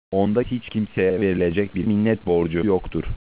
Onda hiç kimseye verilecek bir minnet borcu yoktur.